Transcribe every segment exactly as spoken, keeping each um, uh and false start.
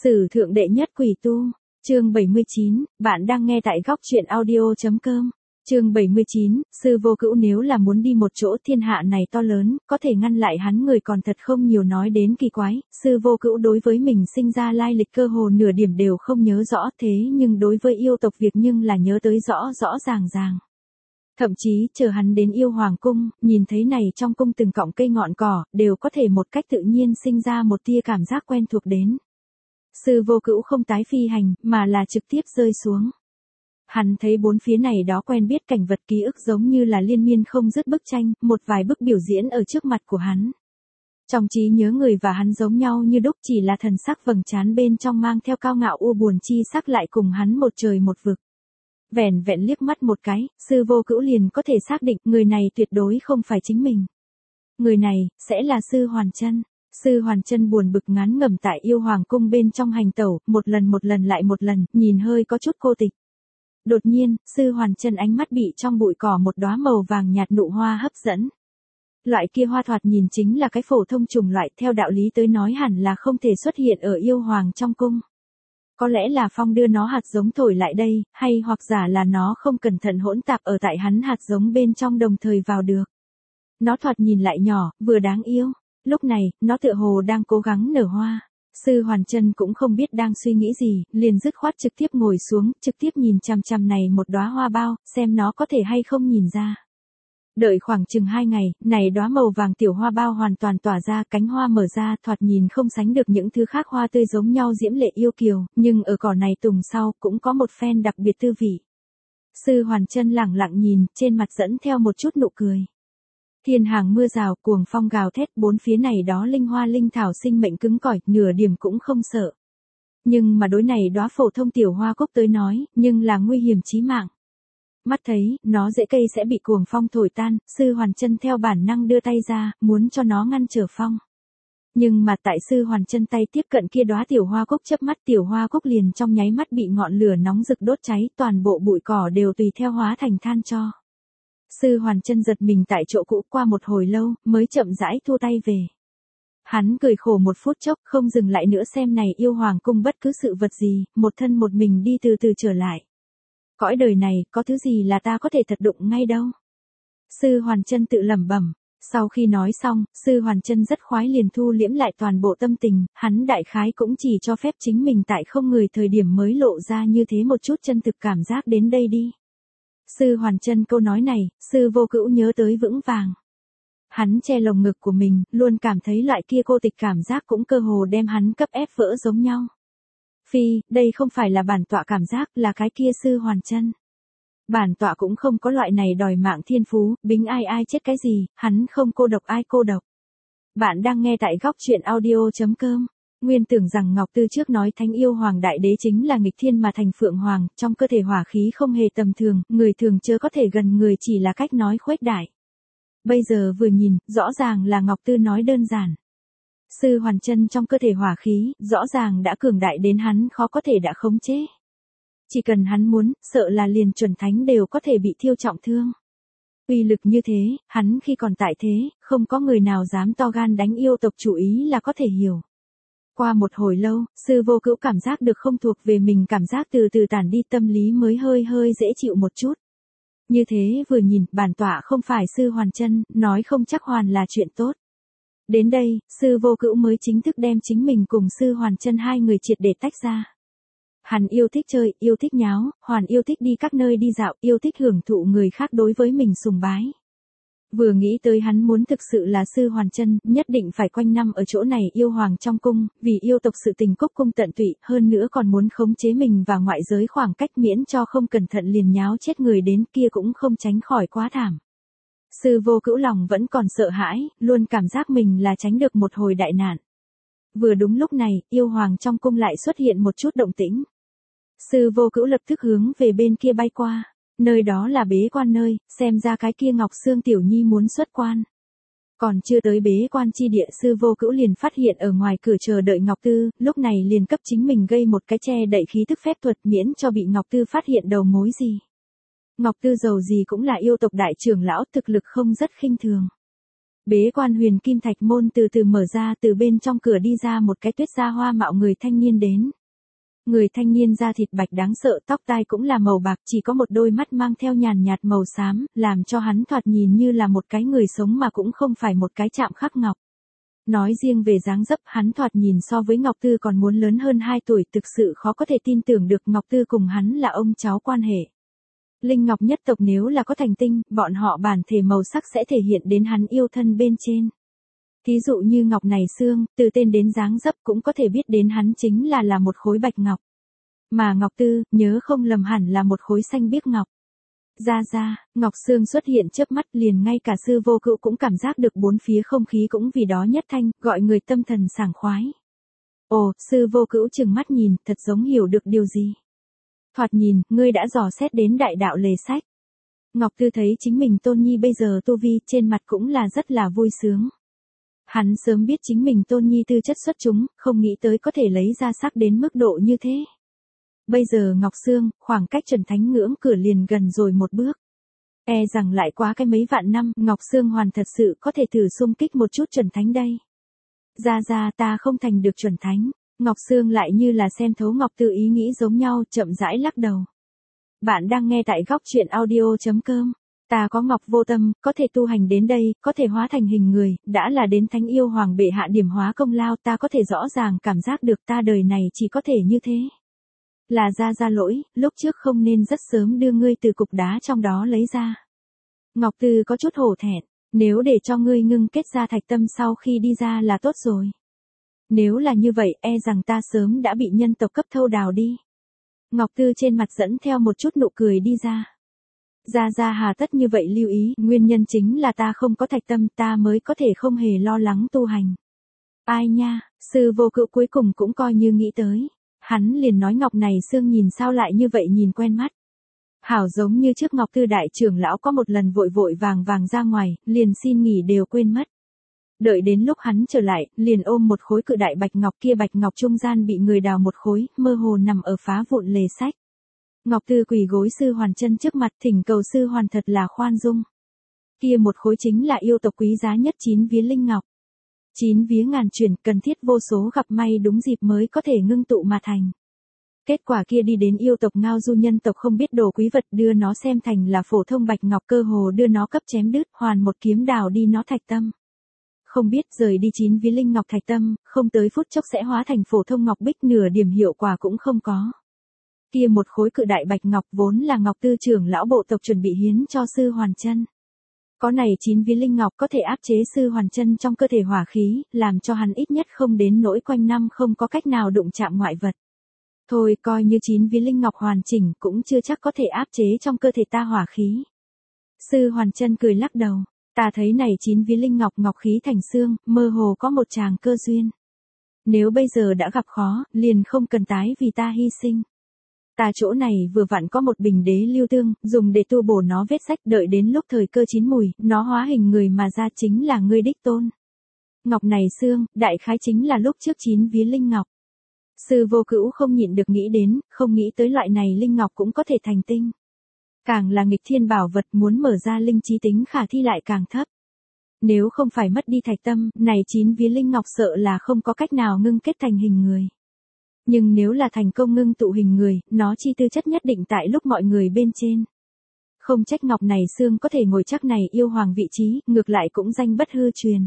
Sử thượng đệ nhất quỷ tu, chương bảy mươi chín, bạn đang nghe tại góc truyện audio.com. Chương bảy mươi chín, sư vô cữu nếu là muốn đi một chỗ thiên hạ này to lớn, có thể ngăn lại hắn người còn thật không nhiều, nói đến kỳ quái, sư vô cữu đối với mình sinh ra lai lịch cơ hồ nửa điểm đều không nhớ rõ, thế nhưng đối với yêu tộc việc nhưng là nhớ tới rõ rõ ràng ràng. Thậm chí, chờ hắn đến yêu hoàng cung, nhìn thấy này trong cung từng cọng cây ngọn cỏ, đều có thể một cách tự nhiên sinh ra một tia cảm giác quen thuộc đến. Sư vô cữu không tái phi hành, mà là trực tiếp rơi xuống. Hắn thấy bốn phía này đó quen biết cảnh vật ký ức giống như là liên miên không dứt bức tranh, một vài bức biểu diễn ở trước mặt của hắn. Trong trí nhớ người và hắn giống nhau như đúc, chỉ là thần sắc vầng trán bên trong mang theo cao ngạo u buồn chi sắc lại cùng hắn một trời một vực. Vẻn vẹn liếc mắt một cái, sư vô cữu liền có thể xác định người này tuyệt đối không phải chính mình. Người này, sẽ là sư Hoàn Chân. Sư Hoàn Chân buồn bực ngán ngẩm tại yêu hoàng cung bên trong hành tẩu, một lần một lần lại một lần, nhìn hơi có chút cô tịch. Đột nhiên, sư Hoàn Chân ánh mắt bị trong bụi cỏ một đóa màu vàng nhạt nụ hoa hấp dẫn. Loại kia hoa thoạt nhìn chính là cái phổ thông chủng loại, theo đạo lý tới nói hẳn là không thể xuất hiện ở yêu hoàng trong cung. Có lẽ là phong đưa nó hạt giống thổi lại đây, hay hoặc giả là nó không cẩn thận hỗn tạp ở tại hắn hạt giống bên trong đồng thời vào được. Nó thoạt nhìn lại nhỏ, vừa đáng yêu. Lúc này, nó tựa hồ đang cố gắng nở hoa. Sư Hoàn Chân cũng không biết đang suy nghĩ gì, liền dứt khoát trực tiếp ngồi xuống, trực tiếp nhìn chằm chằm này một đóa hoa bao, xem nó có thể hay không nhìn ra. Đợi khoảng chừng hai ngày, này đóa màu vàng tiểu hoa bao hoàn toàn tỏa ra, cánh hoa mở ra, thoạt nhìn không sánh được những thứ khác hoa tươi giống nhau diễm lệ yêu kiều, nhưng ở cỏ này tùng sau cũng có một phen đặc biệt tư vị. Sư Hoàn Chân lẳng lặng nhìn, trên mặt dẫn theo một chút nụ cười. Thiên hàng mưa rào, cuồng phong gào thét, bốn phía này đó linh hoa linh thảo sinh mệnh cứng cỏi, nửa điểm cũng không sợ. Nhưng mà đối này đóa phổ thông tiểu hoa cúc tới nói, nhưng là nguy hiểm chí mạng. Mắt thấy, nó rễ cây sẽ bị cuồng phong thổi tan, sư Hoàn Chân theo bản năng đưa tay ra, muốn cho nó ngăn trở phong. Nhưng mà tại sư Hoàn Chân tay tiếp cận kia đóa tiểu hoa cúc chớp mắt, tiểu hoa cúc liền trong nháy mắt bị ngọn lửa nóng rực đốt cháy, toàn bộ bụi cỏ đều tùy theo hóa thành than tro. Sư Hoàn Chân giật mình tại chỗ cũ, qua một hồi lâu, mới chậm rãi thu tay về. Hắn cười khổ một phút chốc, không dừng lại nữa xem này yêu hoàng cung bất cứ sự vật gì, một thân một mình đi từ từ trở lại. Cõi đời này, có thứ gì là ta có thể thật đụng ngay đâu. Sư Hoàn Chân tự lẩm bẩm. Sau khi nói xong, sư Hoàn Chân rất khoái liền thu liễm lại toàn bộ tâm tình, hắn đại khái cũng chỉ cho phép chính mình tại không người thời điểm mới lộ ra như thế một chút chân thực cảm giác đến đây đi. Sư Hoàn Chân câu nói này, sư vô cữu nhớ tới vững vàng. Hắn che lồng ngực của mình, luôn cảm thấy loại kia cô tịch cảm giác cũng cơ hồ đem hắn cấp ép vỡ giống nhau. Phi, đây không phải là bản tọa cảm giác, là cái kia sư Hoàn Chân. Bản tọa cũng không có loại này đòi mạng thiên phú, bính ai ai chết cái gì, hắn không cô độc ai cô độc. Bạn đang nghe tại góc truyện audio.com. Nguyên tưởng rằng Ngọc Tư trước nói Thánh Yêu Hoàng Đại Đế chính là nghịch thiên mà thành Phượng Hoàng, trong cơ thể hỏa khí không hề tầm thường, người thường chưa có thể gần người, chỉ là cách nói khuếch đại. Bây giờ vừa nhìn, rõ ràng là Ngọc Tư nói đơn giản. Sư Hoàn Chân trong cơ thể hỏa khí, rõ ràng đã cường đại đến hắn khó có thể đã khống chế. Chỉ cần hắn muốn, sợ là liền chuẩn thánh đều có thể bị thiêu trọng thương. Uy lực như thế, hắn khi còn tại thế, không có người nào dám to gan đánh yêu tộc, chủ ý là có thể hiểu. Qua một hồi lâu, sư vô cữu cảm giác được không thuộc về mình cảm giác từ từ tản đi, tâm lý mới hơi hơi dễ chịu một chút. Như thế vừa nhìn, bản tọa không phải sư Hoàn Chân, nói không chắc hoàn là chuyện tốt. Đến đây, sư vô cữu mới chính thức đem chính mình cùng sư Hoàn Chân hai người triệt để tách ra. Hắn yêu thích chơi, yêu thích nháo, Hoàn yêu thích đi các nơi đi dạo, yêu thích hưởng thụ người khác đối với mình sùng bái. Vừa nghĩ tới hắn muốn thực sự là sư Hoàn Chân, nhất định phải quanh năm ở chỗ này yêu hoàng trong cung, vì yêu tộc sự tình cúc cung tận tụy, hơn nữa còn muốn khống chế mình và ngoại giới khoảng cách miễn cho không cẩn thận liền nháo chết người đến, kia cũng không tránh khỏi quá thảm. Sư vô cữu lòng vẫn còn sợ hãi, luôn cảm giác mình là tránh được một hồi đại nạn. Vừa đúng lúc này, yêu hoàng trong cung lại xuất hiện một chút động tĩnh. Sư vô cữu lập tức hướng về bên kia bay qua. Nơi đó là bế quan nơi, xem ra cái kia Ngọc Sương tiểu nhi muốn xuất quan. Còn chưa tới bế quan chi địa, sư vô cữu liền phát hiện ở ngoài cửa chờ đợi Ngọc Tư, lúc này liền cấp chính mình gây một cái che đậy khí tức phép thuật miễn cho bị Ngọc Tư phát hiện đầu mối gì. Ngọc Tư giàu gì cũng là yêu tộc đại trưởng lão, thực lực không rất khinh thường. Bế quan huyền kim thạch môn từ từ mở ra, từ bên trong cửa đi ra một cái tuyết da hoa mạo người thanh niên đến. Người thanh niên da thịt bạch đáng sợ, tóc tai cũng là màu bạc, chỉ có một đôi mắt mang theo nhàn nhạt màu xám, làm cho hắn thoạt nhìn như là một cái người sống mà cũng không phải một cái chạm khắc ngọc. Nói riêng về dáng dấp, hắn thoạt nhìn so với Ngọc Tư còn muốn lớn hơn hai tuổi, thực sự khó có thể tin tưởng được Ngọc Tư cùng hắn là ông cháu quan hệ. Linh Ngọc nhất tộc nếu là có thành tinh, bọn họ bản thể màu sắc sẽ thể hiện đến hắn yêu thân bên trên. Thí dụ như ngọc này xương, từ tên đến dáng dấp cũng có thể biết đến hắn chính là là một khối bạch ngọc. Mà Ngọc Tư, nhớ không lầm hẳn là một khối xanh biếc ngọc. Ra ra, Ngọc Sương xuất hiện chớp mắt, liền ngay cả Sư Vô Cựu cũng cảm giác được bốn phía không khí cũng vì đó nhất thanh, gọi người tâm thần sảng khoái. Ồ, Sư Vô Cựu trừng mắt nhìn, thật giống hiểu được điều gì. Thoạt nhìn, ngươi đã dò xét đến đại đạo lề sách. Ngọc Tư thấy chính mình Tôn Nhi bây giờ tu vi, trên mặt cũng là rất là vui sướng. Hắn sớm biết chính mình Tôn Nhi tư chất xuất chúng, không nghĩ tới có thể lấy ra sắc đến mức độ như thế. Bây giờ Ngọc Sương, khoảng cách chuẩn thánh ngưỡng cửa liền gần rồi một bước. E rằng lại quá cái mấy vạn năm, Ngọc Sương hoàn thật sự có thể thử xung kích một chút chuẩn thánh đây. Ra ra ta không thành được chuẩn thánh. Ngọc Sương lại như là xem thấu Ngọc Tư ý nghĩ giống nhau, chậm rãi lắc đầu. Bạn đang nghe tại góc truyện audio chấm com. Ta có Ngọc Vô Tâm, có thể tu hành đến đây, có thể hóa thành hình người, đã là đến thánh yêu hoàng bệ hạ điểm hóa công lao, ta có thể rõ ràng cảm giác được ta đời này chỉ có thể như thế. Là ra ra lỗi, lúc trước không nên rất sớm đưa ngươi từ cục đá trong đó lấy ra. Ngọc Tư có chút hổ thẹn, nếu để cho ngươi ngưng kết ra thạch tâm sau khi đi ra là tốt rồi. Nếu là như vậy, e rằng ta sớm đã bị nhân tộc cấp thâu đào đi. Ngọc Tư trên mặt dẫn theo một chút nụ cười đi ra. Ra ra hà tất như vậy lưu ý, nguyên nhân chính là ta không có thạch tâm, ta mới có thể không hề lo lắng tu hành. Ai nha, Sư Vô Cựu cuối cùng cũng coi như nghĩ tới. Hắn liền nói ngọc này xương nhìn sao lại như vậy nhìn quen mắt. Hảo giống như trước Ngọc Tư đại trưởng lão có một lần vội vội vàng vàng ra ngoài, liền xin nghỉ đều quên mất. Đợi đến lúc hắn trở lại, liền ôm một khối cự đại bạch ngọc, kia bạch ngọc trung gian bị người đào một khối, mơ hồ nằm ở phá vụn lề sách. Ngọc Tư quỳ gối Sư Hoàn chân trước mặt, thỉnh cầu Sư Hoàn thật là khoan dung. Kia một khối chính là yêu tộc quý giá nhất chín vía linh ngọc. Chín vía ngàn chuyển, cần thiết vô số gặp may đúng dịp mới có thể ngưng tụ mà thành. Kết quả kia đi đến yêu tộc Ngao Du nhân tộc không biết đồ quý vật, đưa nó xem thành là phổ thông bạch ngọc, cơ hồ đưa nó cấp chém đứt, hoàn một kiếm đào đi nó thạch tâm. Không biết rời đi chín vía linh ngọc thạch tâm, không tới phút chốc sẽ hóa thành phổ thông ngọc bích, nửa điểm hiệu quả cũng không có. Kia một khối cự đại bạch ngọc vốn là Ngọc Tư trưởng lão bộ tộc chuẩn bị hiến cho Sư Hoàn chân. Có này chín vía linh ngọc có thể áp chế Sư Hoàn chân trong cơ thể hỏa khí, làm cho hắn ít nhất không đến nỗi quanh năm không có cách nào đụng chạm ngoại vật. Thôi coi như chín vía linh ngọc hoàn chỉnh cũng chưa chắc có thể áp chế trong cơ thể ta hỏa khí. Sư Hoàn chân cười lắc đầu, ta thấy này chín vía linh ngọc ngọc khí thành xương, mơ hồ có một tràng cơ duyên. Nếu bây giờ đã gặp khó, liền không cần tái vì ta hy sinh. Ta chỗ này vừa vặn có một bình đế lưu tương, dùng để tu bổ nó vết sách, đợi đến lúc thời cơ chín mùi, nó hóa hình người mà ra chính là ngươi đích tôn. Ngọc này xương, đại khái chính là lúc trước chín vía linh ngọc. Sư Vô Cựu không nhịn được nghĩ đến, không nghĩ tới loại này linh ngọc cũng có thể thành tinh. Càng là nghịch thiên bảo vật, muốn mở ra linh trí tính khả thi lại càng thấp. Nếu không phải mất đi thạch tâm, này chín vía linh ngọc sợ là không có cách nào ngưng kết thành hình người. Nhưng nếu là thành công ngưng tụ hình người, nó chi tư chất nhất định tại lúc mọi người bên trên. Không trách ngọc này xương có thể ngồi chắc này yêu hoàng vị trí, ngược lại cũng danh bất hư truyền.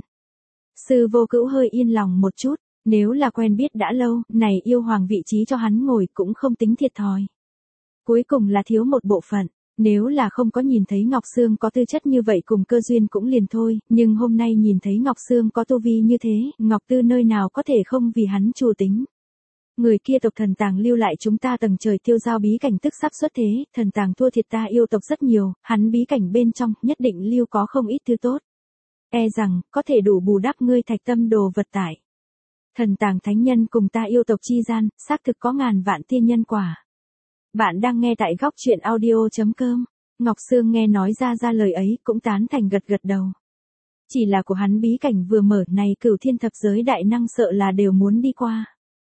Sư Vô Cựu hơi yên lòng một chút, nếu là quen biết đã lâu, này yêu hoàng vị trí cho hắn ngồi cũng không tính thiệt thòi. Cuối cùng là thiếu một bộ phận, nếu là không có nhìn thấy Ngọc Sương có tư chất như vậy cùng cơ duyên cũng liền thôi, nhưng hôm nay nhìn thấy Ngọc Sương có tu vi như thế, Ngọc Tư nơi nào có thể không vì hắn chủ tính. Người kia tộc thần tàng lưu lại chúng ta tầng trời tiêu giao bí cảnh tức sắp xuất thế, thần tàng thua thiệt ta yêu tộc rất nhiều, hắn bí cảnh bên trong nhất định lưu có không ít thứ tốt. E rằng, có thể đủ bù đắp ngươi thạch tâm đồ vật tải. Thần tàng thánh nhân cùng ta yêu tộc chi gian, xác thực có ngàn vạn thiên nhân quả. Bạn đang nghe tại góc truyện audio chấm com. Ngọc Sương nghe nói ra ra lời ấy cũng tán thành gật gật đầu. Chỉ là của hắn bí cảnh vừa mở này cửu thiên thập giới đại năng sợ là đều muốn đi qua.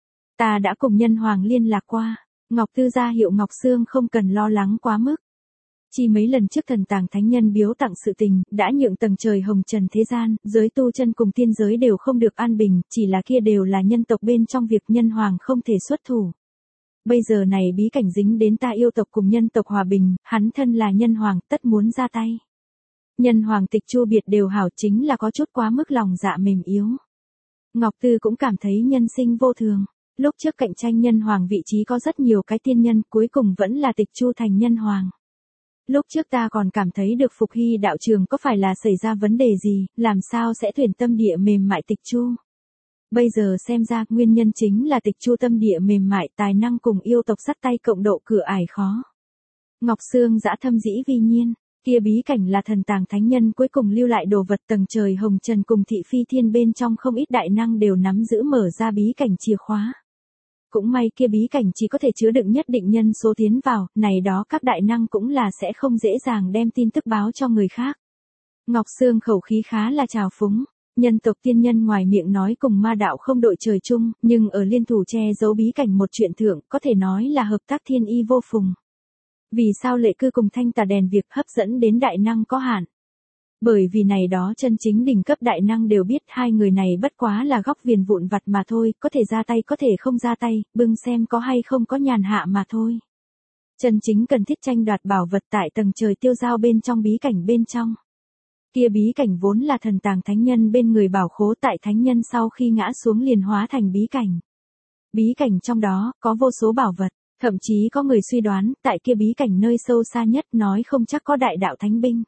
Ta đã cùng nhân hoàng liên lạc qua, Ngọc Tư ra hiệu Ngọc Sương không cần lo lắng quá mức. Chi mấy lần trước thần tàng thánh nhân biếu tặng sự tình, đã nhượng tầng trời hồng trần thế gian, giới tu chân cùng tiên giới đều không được an bình, chỉ là kia đều là nhân tộc bên trong việc nhân hoàng không thể xuất thủ. Bây giờ này bí cảnh dính đến ta yêu tộc cùng nhân tộc hòa bình, hắn thân là nhân hoàng, tất muốn ra tay. Nhân hoàng tịch chu biệt đều hảo, chính là có chút quá mức lòng dạ mềm yếu. Ngọc Tư cũng cảm thấy nhân sinh vô thường. Lúc trước cạnh tranh nhân hoàng vị trí có rất nhiều cái tiên nhân, cuối cùng vẫn là tịch chu thành nhân hoàng. Lúc trước ta còn cảm thấy được Phục Hy đạo trường có phải là xảy ra vấn đề gì, làm sao sẽ thuyền tâm địa mềm mại tịch chu. Bây giờ xem ra nguyên nhân chính là tịch chu tâm địa mềm mại, tài năng cùng yêu tộc sắt tay cộng độ cửa ải khó. Ngọc Sương dã thâm dĩ vi nhiên, kia bí cảnh là thần tàng thánh nhân cuối cùng lưu lại đồ vật, tầng trời hồng trần cùng thị phi thiên bên trong không ít đại năng đều nắm giữ mở ra bí cảnh chìa khóa. Cũng may kia bí cảnh chỉ có thể chứa đựng nhất định nhân số tiến vào, này đó các đại năng cũng là sẽ không dễ dàng đem tin tức báo cho người khác. Ngọc Sương khẩu khí khá là trào phúng, nhân tộc tiên nhân ngoài miệng nói cùng ma đạo không đội trời chung, nhưng ở liên thủ che giấu bí cảnh một chuyện thượng, có thể nói là hợp tác thiên y vô phùng. Vì sao Lệ Cư cùng Thanh Tà đèn việc hấp dẫn đến đại năng có hạn? Bởi vì này đó chân chính đỉnh cấp đại năng đều biết hai người này bất quá là góc viền vụn vặt mà thôi, có thể ra tay có thể không ra tay, bưng xem có hay không có nhàn hạ mà thôi. Chân chính cần thiết tranh đoạt bảo vật tại tầng trời tiêu giao bên trong bí cảnh bên trong. Kia bí cảnh vốn là thần tàng thánh nhân bên người bảo khố, tại thánh nhân sau khi ngã xuống liền hóa thành bí cảnh. Bí cảnh trong đó có vô số bảo vật, thậm chí có người suy đoán tại kia bí cảnh nơi sâu xa nhất nói không chắc có đại đạo thánh binh.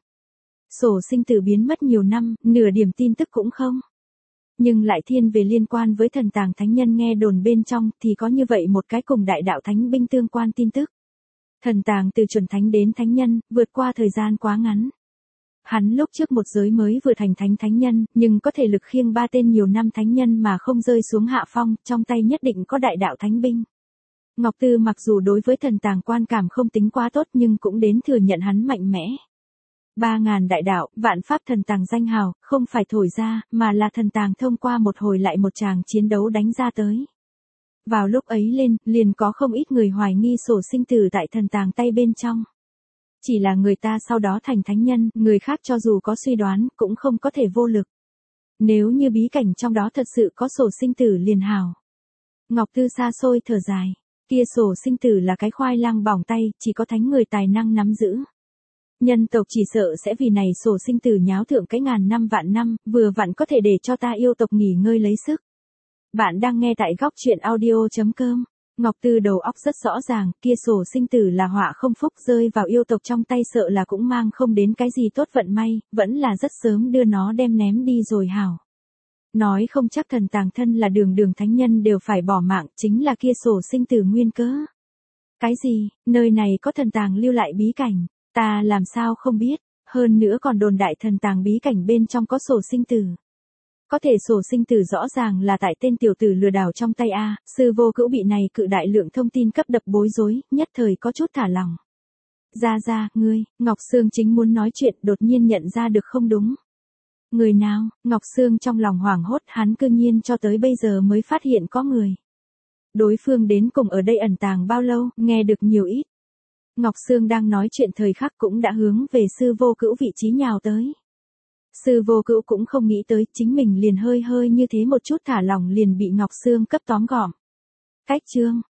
Sổ sinh tử biến mất nhiều năm, nửa điểm tin tức cũng không. Nhưng lại thiên về liên quan với thần tàng thánh nhân nghe đồn bên trong thì có như vậy một cái cùng đại đạo thánh binh tương quan tin tức. Thần tàng từ chuẩn thánh đến thánh nhân, vượt qua thời gian quá ngắn. Hắn lúc trước một giới mới vừa thành thánh thánh nhân, nhưng có thể lực khiêng ba tên nhiều năm thánh nhân mà không rơi xuống hạ phong, trong tay nhất định có đại đạo thánh binh. Ngọc Tư mặc dù đối với thần tàng quan cảm không tính quá tốt nhưng cũng đến thừa nhận hắn mạnh mẽ. Ba ngàn đại đạo, vạn pháp thần tàng danh hào, không phải thổi ra, mà là thần tàng thông qua một hồi lại một tràng chiến đấu đánh ra tới. Vào lúc ấy lên, liền có không ít người hoài nghi sổ sinh tử tại thần tàng tay bên trong. Chỉ là người ta sau đó thành thánh nhân, người khác cho dù có suy đoán, cũng không có thể vô lực. Nếu như bí cảnh trong đó thật sự có sổ sinh tử liền hào. Ngọc Tư xa xôi thở dài, kia sổ sinh tử là cái khoai lang bỏng tay, chỉ có thánh người tài năng nắm giữ. Nhân tộc chỉ sợ sẽ vì này sổ sinh tử nháo thượng cái ngàn năm vạn năm, vừa vặn có thể để cho ta yêu tộc nghỉ ngơi lấy sức. Bạn đang nghe tại góc truyện audio chấm com. Ngọc Tư đầu óc rất rõ ràng, kia sổ sinh tử là họa không phúc, rơi vào yêu tộc trong tay sợ là cũng mang không đến cái gì tốt vận may, vẫn là rất sớm đưa nó đem ném đi rồi hảo. Nói không chắc thần tàng thân là đường đường thánh nhân đều phải bỏ mạng, chính là kia sổ sinh tử nguyên cớ. Cái gì, nơi này có thần tàng lưu lại bí cảnh, ta làm sao không biết, hơn nữa còn đồn đại thần tàng bí cảnh bên trong có sổ sinh tử. Có thể sổ sinh tử rõ ràng là tại tên tiểu tử lừa đảo trong tay A, sư vô cữu bị này cự đại lượng thông tin cấp đập bối rối, nhất thời có chút thả lỏng. Ra ra, ngươi, Ngọc Sương chính muốn nói chuyện đột nhiên nhận ra được không đúng. Người nào, Ngọc Sương trong lòng hoảng hốt, hắn cương nhiên cho tới bây giờ mới phát hiện có người. Đối phương đến cùng ở đây ẩn tàng bao lâu, nghe được nhiều ít. Ngọc Sương đang nói chuyện thời khắc cũng đã hướng về sư vô cữu vị trí nhào tới. Sư vô cữu cũng không nghĩ tới chính mình liền hơi hơi như thế một chút thả lỏng liền bị Ngọc Sương cấp tóm gọn. Cách chương,